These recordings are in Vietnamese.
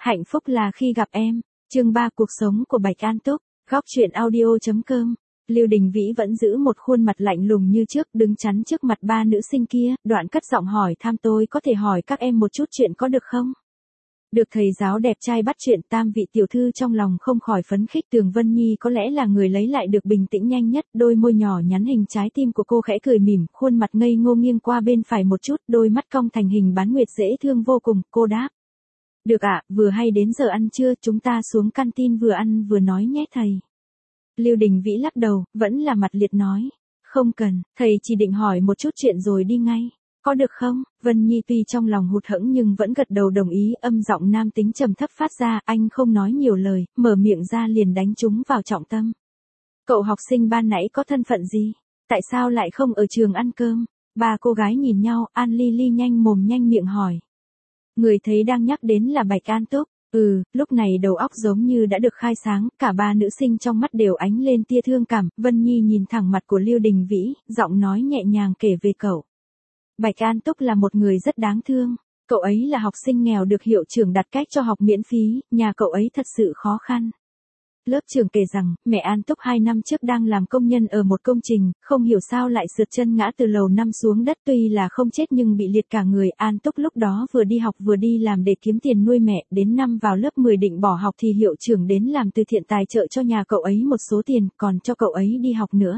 Hạnh phúc là khi gặp em. Chương 3 cuộc sống của Bạch An Túc. Góc truyện audio.com. Lưu Đình Vĩ vẫn giữ một khuôn mặt lạnh lùng như trước, đứng chắn trước mặt ba nữ sinh kia, đoạn cất giọng hỏi thăm tôi có thể hỏi các em một chút chuyện có được không? Được thầy giáo đẹp trai bắt chuyện, tam vị tiểu thư trong lòng không khỏi phấn khích. Tường Vân Nhi có lẽ là người lấy lại được bình tĩnh nhanh nhất, đôi môi nhỏ nhắn hình trái tim của cô khẽ cười mỉm, khuôn mặt ngây ngô nghiêng qua bên phải một chút, đôi mắt cong thành hình bán nguyệt dễ thương vô cùng. Cô đáp: được ạ, vừa hay đến giờ ăn trưa, chúng ta xuống canteen vừa ăn vừa nói nhé thầy. Lưu Đình Vĩ lắc đầu, vẫn là mặt liệt nói: không cần, thầy chỉ định hỏi một chút chuyện rồi đi ngay. Có được không? Vân Nhi tuy trong lòng hụt hẫng nhưng vẫn gật đầu đồng ý, âm giọng nam tính trầm thấp phát ra, anh không nói nhiều lời, mở miệng ra liền đánh trúng vào trọng tâm. Cậu học sinh ban nãy có thân phận gì? Tại sao lại không ở trường ăn cơm? Ba cô gái nhìn nhau, An Ly Ly nhanh mồm nhanh miệng hỏi. Người thấy đang nhắc đến là Bạch An Túc. Lúc này đầu óc giống như đã được khai sáng, cả ba nữ sinh trong mắt đều ánh lên tia thương cảm. Vân Nhi nhìn thẳng mặt của Lưu Đình Vĩ, giọng nói nhẹ nhàng kể về cậu. Bạch An Túc là một người rất đáng thương. Cậu ấy là học sinh nghèo được hiệu trưởng đặt cách cho học miễn phí, nhà cậu ấy thật sự khó khăn. Lớp trưởng kể rằng, mẹ An Túc 2 năm trước đang làm công nhân ở một công trình, không hiểu sao lại sượt chân ngã từ lầu 5 xuống đất, tuy là không chết nhưng bị liệt cả người. An Túc lúc đó vừa đi học vừa đi làm để kiếm tiền nuôi mẹ, đến năm vào lớp 10 định bỏ học thì hiệu trưởng đến làm từ thiện tài trợ cho nhà cậu ấy một số tiền, còn cho cậu ấy đi học nữa.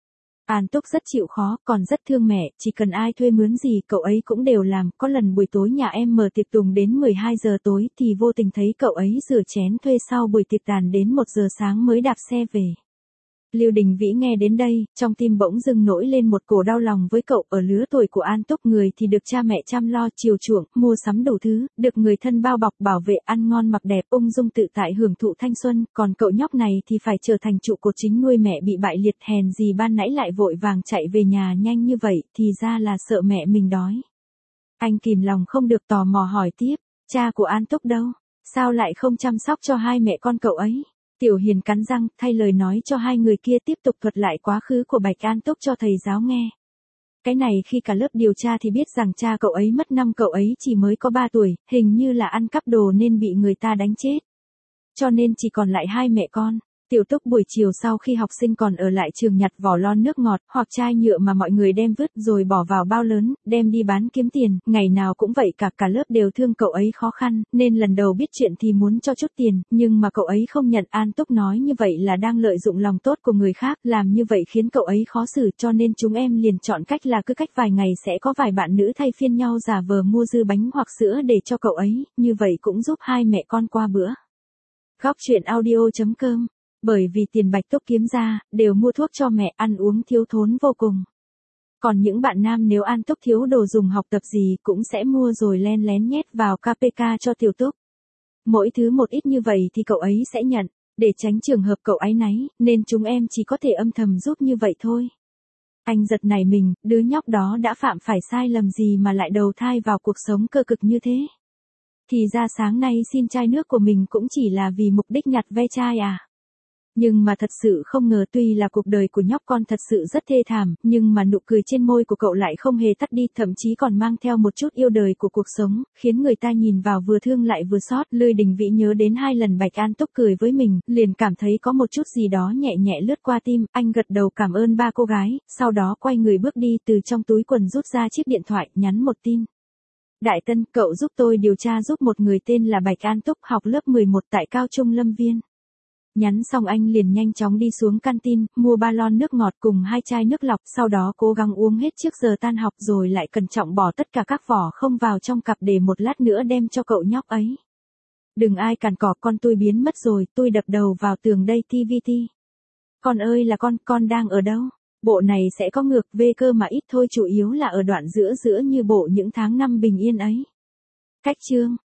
An Túc rất chịu khó, còn rất thương mẹ, chỉ cần ai thuê mướn gì cậu ấy cũng đều làm. Có lần buổi tối nhà em mở tiệc tùng đến 12 giờ tối thì vô tình thấy cậu ấy rửa chén thuê, sau buổi tiệc tàn đến 1 giờ sáng mới đạp xe về. Lưu Đình Vĩ nghe đến đây, trong tim bỗng dưng nổi lên một cổ đau lòng với cậu. Ở lứa tuổi của An Túc, người thì được cha mẹ chăm lo chiều chuộng, mua sắm đủ thứ, được người thân bao bọc bảo vệ, ăn ngon mặc đẹp, ung dung tự tại hưởng thụ thanh xuân, còn cậu nhóc này thì phải trở thành trụ cột chính nuôi mẹ bị bại liệt. Hèn gì ban nãy lại vội vàng chạy về nhà nhanh như vậy, thì ra là sợ mẹ mình đói. Anh kìm lòng không được tò mò hỏi tiếp, cha của An Túc đâu? Sao lại không chăm sóc cho hai mẹ con cậu ấy? Tiểu Hiền cắn răng, thay lời nói cho hai người kia tiếp tục thuật lại quá khứ của Bạch An Túc cho thầy giáo nghe. Cái này khi cả lớp điều tra thì biết rằng cha cậu ấy mất năm cậu ấy chỉ mới có 3 tuổi, hình như là ăn cắp đồ nên bị người ta đánh chết. Cho nên chỉ còn lại hai mẹ con. Tiểu Túc buổi chiều sau khi học sinh còn ở lại trường nhặt vỏ lon nước ngọt hoặc chai nhựa mà mọi người đem vứt rồi bỏ vào bao lớn, đem đi bán kiếm tiền, ngày nào cũng vậy. Cả lớp đều thương cậu ấy khó khăn, nên lần đầu biết chuyện thì muốn cho chút tiền, nhưng mà cậu ấy không nhận. An Túc nói như vậy là đang lợi dụng lòng tốt của người khác, làm như vậy khiến cậu ấy khó xử, cho nên chúng em liền chọn cách là cứ cách vài ngày sẽ có vài bạn nữ thay phiên nhau giả vờ mua dư bánh hoặc sữa để cho cậu ấy, như vậy cũng giúp hai mẹ con qua bữa. Góc truyện audio.com. Bởi vì tiền Bạch Túc kiếm ra, đều mua thuốc cho mẹ, ăn uống thiếu thốn vô cùng. Còn những bạn nam nếu An Túc thiếu đồ dùng học tập gì cũng sẽ mua rồi len lén nhét vào KPK cho Tiểu Túc. Mỗi thứ một ít như vậy thì cậu ấy sẽ nhận, để tránh trường hợp cậu áy náy, nên chúng em chỉ có thể âm thầm giúp như vậy thôi. Anh giật nảy mình, đứa nhóc đó đã phạm phải sai lầm gì mà lại đầu thai vào cuộc sống cơ cực như thế? Thì ra sáng nay xin chai nước của mình cũng chỉ là vì mục đích nhặt ve chai à? Nhưng mà thật sự không ngờ, tuy là cuộc đời của nhóc con thật sự rất thê thảm, nhưng mà nụ cười trên môi của cậu lại không hề tắt đi, thậm chí còn mang theo một chút yêu đời của cuộc sống, khiến người ta nhìn vào vừa thương lại vừa xót. Lưu Đình Vĩ nhớ đến 2 lần Bạch An Túc cười với mình, liền cảm thấy có một chút gì đó nhẹ nhẹ lướt qua tim. Anh gật đầu cảm ơn ba cô gái, sau đó quay người bước đi, từ trong túi quần rút ra chiếc điện thoại, nhắn một tin. Đại Tân, cậu giúp tôi điều tra giúp một người tên là Bạch An Túc, học lớp 11 tại Cao Trung Lâm Viên. Nhắn xong anh liền nhanh chóng đi xuống canteen, mua 3 lon nước ngọt cùng 2 chai nước lọc, sau đó cố gắng uống hết trước giờ tan học rồi lại cẩn trọng bỏ tất cả các vỏ không vào trong cặp để một lát nữa đem cho cậu nhóc ấy. Đừng ai cản cỏ, con tôi biến mất rồi, tôi đập đầu vào tường đây TVT. Con ơi là con đang ở đâu? Bộ này sẽ có ngược về cơ mà ít thôi, chủ yếu là ở đoạn giữa như bộ những tháng năm bình yên ấy. Cách chương.